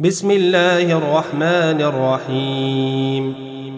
بسم الله الرحمن الرحيم.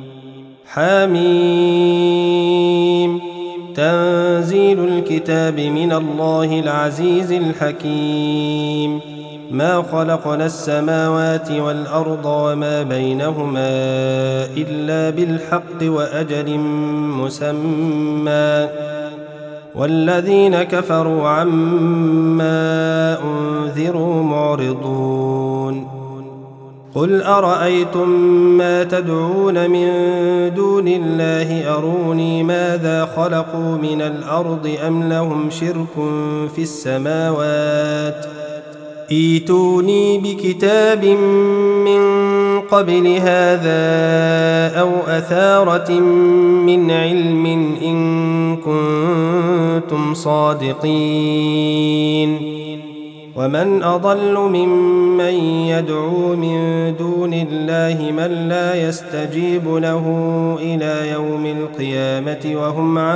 حميم. تنزيل الكتاب من الله العزيز الحكيم. ما خلقنا السماوات والأرض وما بينهما إلا بالحق وأجل مسمى، والذين كفروا عما أنذروا معرضون. قل أرأيتم ما تدعون من دون الله أروني ماذا خلقوا من الأرض أم لهم شرك في السماوات، ائتوني بكتاب من قبل هذا أو أثارة من علم إن كنتم صادقين. ومن أضل ممن يدعو من دون الله من لا يستجيب له إلى يوم القيامة وهم عن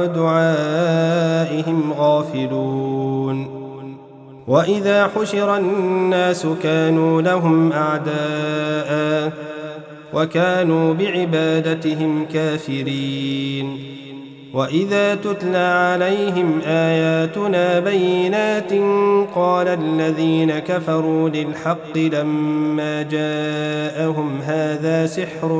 دعائهم غافلون. وإذا حشر الناس كانوا لهم أعداء وكانوا بعبادتهم كافرين. وإذا تتلى عليهم آياتنا بينات قال الذين كفروا للحق لما جاءهم هذا سحر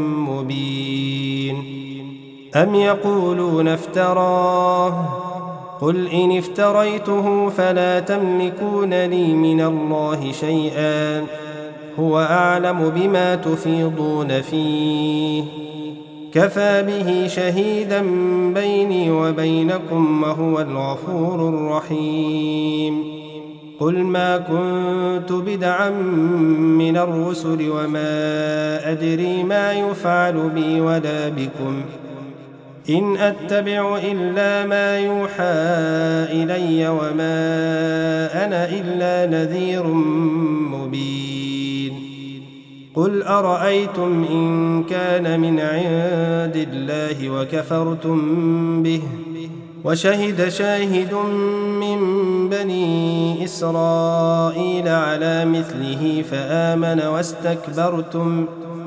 مبين. أم يقولون افتراه، قل إن افتريته فلا تملكون لي من الله شيئا، هو أعلم بما تفيضون فيه، كفى به شهيدا بيني وبينكم وهو الغفور الرحيم. قل ما كنت بدعا من الرسل وما أدري ما يفعل بي ولا بكم، إن أتبع إلا ما يوحى إلي وما أنا إلا نذير مبين. قل أرأيتم إن كان من عند الله وكفرتم به وشهد شاهد من بني إسرائيل على مثله فآمن واستكبرتم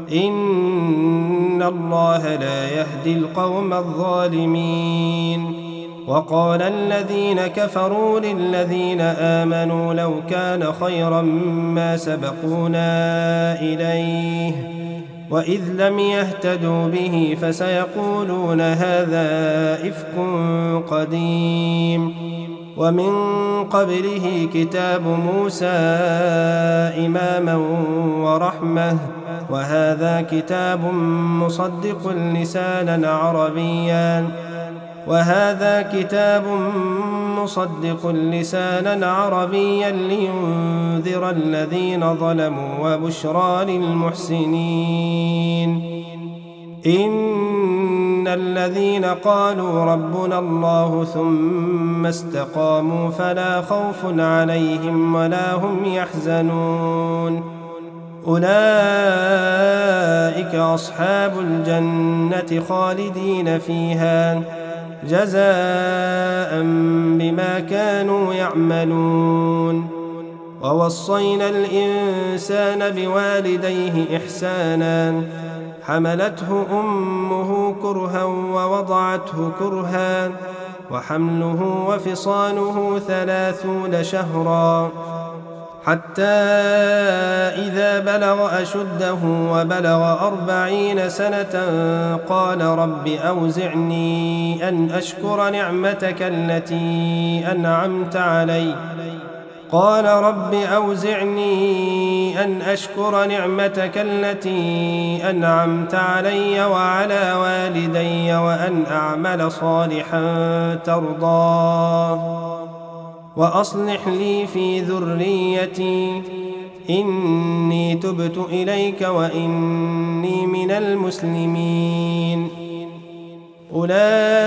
إن الله لا يهدي القوم الظالمين. وقال الذين كفروا للذين آمنوا لو كان خيرا ما سبقونا إليه، وإذ لم يهتدوا به فسيقولون هذا إفك قديم. ومن قبله كتاب موسى إماما ورحمة، وهذا كتاب مصدق لسانا عربيا لينذر الذين ظلموا وبشرى للمحسنين. إن الذين قالوا ربنا الله ثم استقاموا فلا خوف عليهم ولا هم يحزنون، أولئك أصحاب الجنة خالدين فيها جزاء بما كانوا يعملون. ووصينا الإنسان بوالديه إحسانا، حملته أمه كرها ووضعته كرها، وحمله وفصاله 30 شهرا، حتى إذا بلغ أشده وبلغ 40 سنة قال رب أوزعني أن أشكر نعمتك التي أنعمت علي وعلى والدي وأن أعمل صالحا ترضاه وأصلح لي في ذريتي إني تبت إليك وإني من المسلمين. أولئك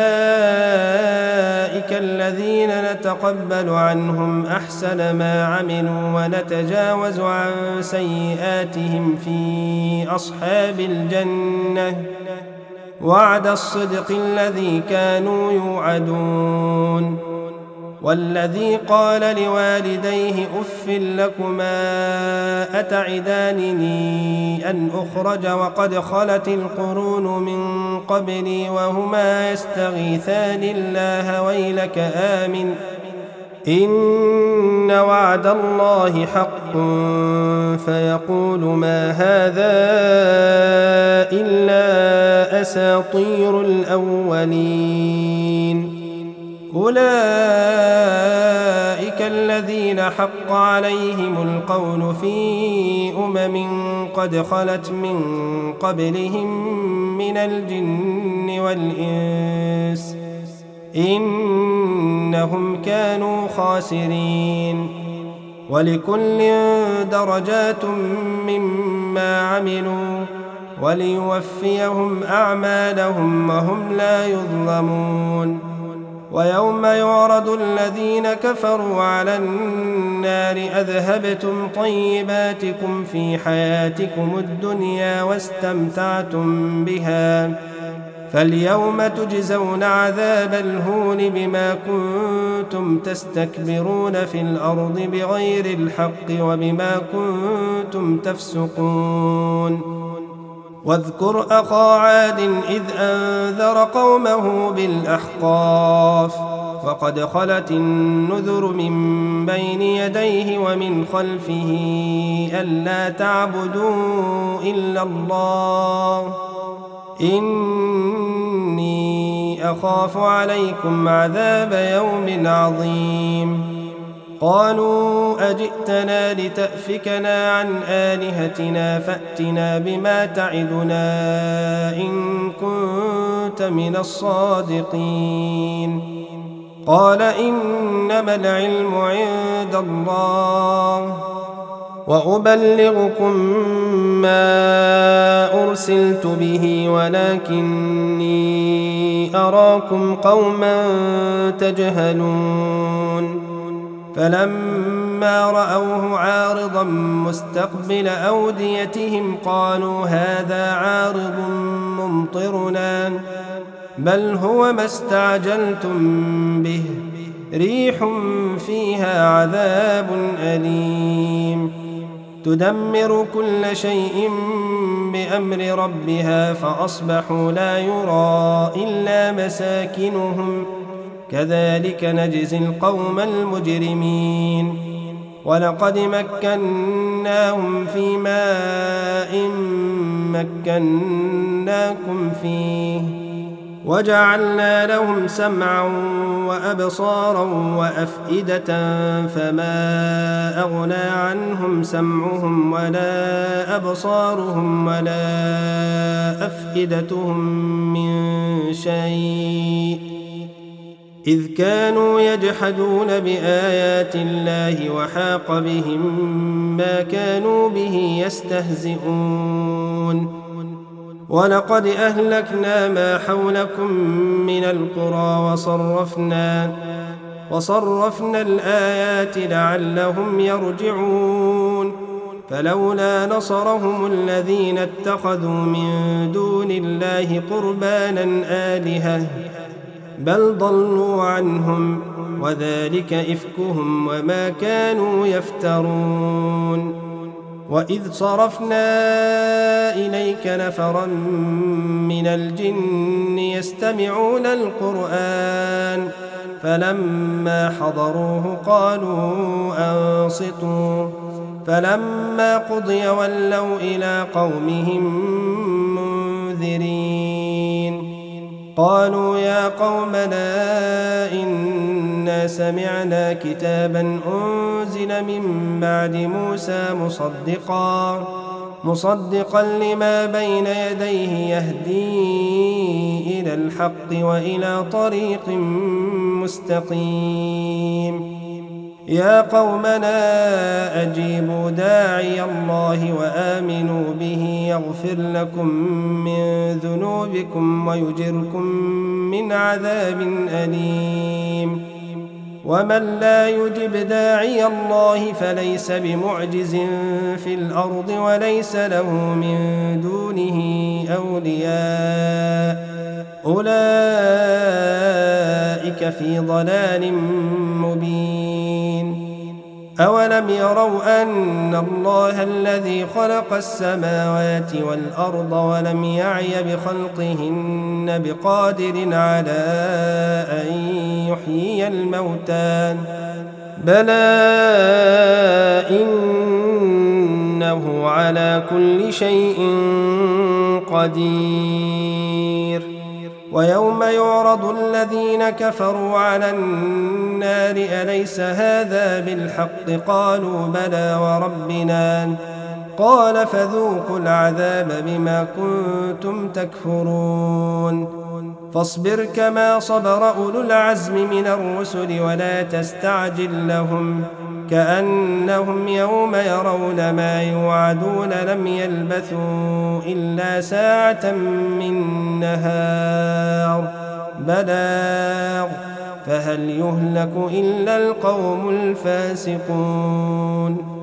الذين نتقبل عنهم أحسن ما عملوا ونتجاوز عن سيئاتهم في أصحاب الجنة، وعد الصدق الذي كانوا يوعدون. والذي قال لوالديه أف لكما أتعدانني أن أخرج وقد خلت القرون من قبلي وهما يستغيثان الله ويلك آمن إن وعد الله حق فيقول ما هذا إلا أساطير الأولين أولئك الذين حق عليهم القول في قد خلت من قبلهم من الجن والإنس إنهم كانوا خاسرين ولكل درجات مما عملوا وليوفيهم أعمالهم وهم لا يظلمون ويوم يعرض الذين كفروا على النار أذهبتم طيباتكم في حياتكم الدنيا واستمتعتم بها فاليوم تجزون عذاب الهون بما كنتم تستكبرون في الأرض بغير الحق وبما كنتم تفسقون واذكر أخا عاد إذ أنذر قومه بالأحقاف وقد خلت النذر من بين يديه ومن خلفه ألا تعبدوا إلا الله إني أخاف عليكم عذاب يوم عظيم قالوا أجئتنا لتأفكنا عن آلهتنا فأتنا بما تعدنا إن كنت من الصادقين قال إنما العلم عند الله وأبلغكم ما أرسلت به ولكني أراكم قوما تجهلون فلما رأوه عارضا مستقبل أوديتهم قالوا هذا عارض ممطرنا بل هو ما استعجلتم به ريح فيها عذاب أليم تدمر كل شيء بأمر ربها فأصبحوا لا يرى إلا مساكنهم كذلك نجزي القوم المجرمين ولقد مكناهم في ماء مكناكم فيه وجعلنا لهم سمعا وأبصارا وأفئدة فما أغنى عنهم سمعهم ولا أبصارهم ولا أفئدتهم من شيء إذ كانوا يجحدون بآيات الله وحاق بهم ما كانوا به يستهزئون ولقد أهلكنا ما حولكم من القرى وصرفنا الآيات لعلهم يرجعون فلولا نصرهم الذين اتخذوا من دون الله قربانا آلهة بل ضلوا عنهم وذلك إفكهم وما كانوا يفترون وإذ صرفنا إليك نفرا من الجن يستمعون القرآن فلما حضروه قالوا أنصتوا فلما قضي ولوا إلى قومهم منذرين قالوا يا قومنا إنا سمعنا كتابا أنزل من بعد موسى مصدقا لما بين يديه يهدي إلى الحق وإلى طريق مستقيم يا قومنا أجيبوا داعي الله وآمنوا به يغفر لكم من ذنوبكم ويجركم من عذاب أليم ومن لا يجب داعي الله فليس بمعجز في الأرض وليس له من دونه أولياء أولئك أولئك في ضلال مبين أولم يروا أن الله الذي خلق السماوات والأرض ولم يعي بخلقهن بقادر على أن يحيي الموتى بلى إنه على كل شيء قدير ويوم يعرض الذين كفروا على النار أليس هذا بالحق قالوا بلى وربنا قال فذوقوا العذاب بما كنتم تكفرون فاصبر كما صبر أولو العزم من الرسل ولا تستعجل لهم كأنهم يوم يرون ما يوعدون لم يلبثوا إلا ساعة من نهار بلاغ فهل يهلك إلا القوم الفاسقون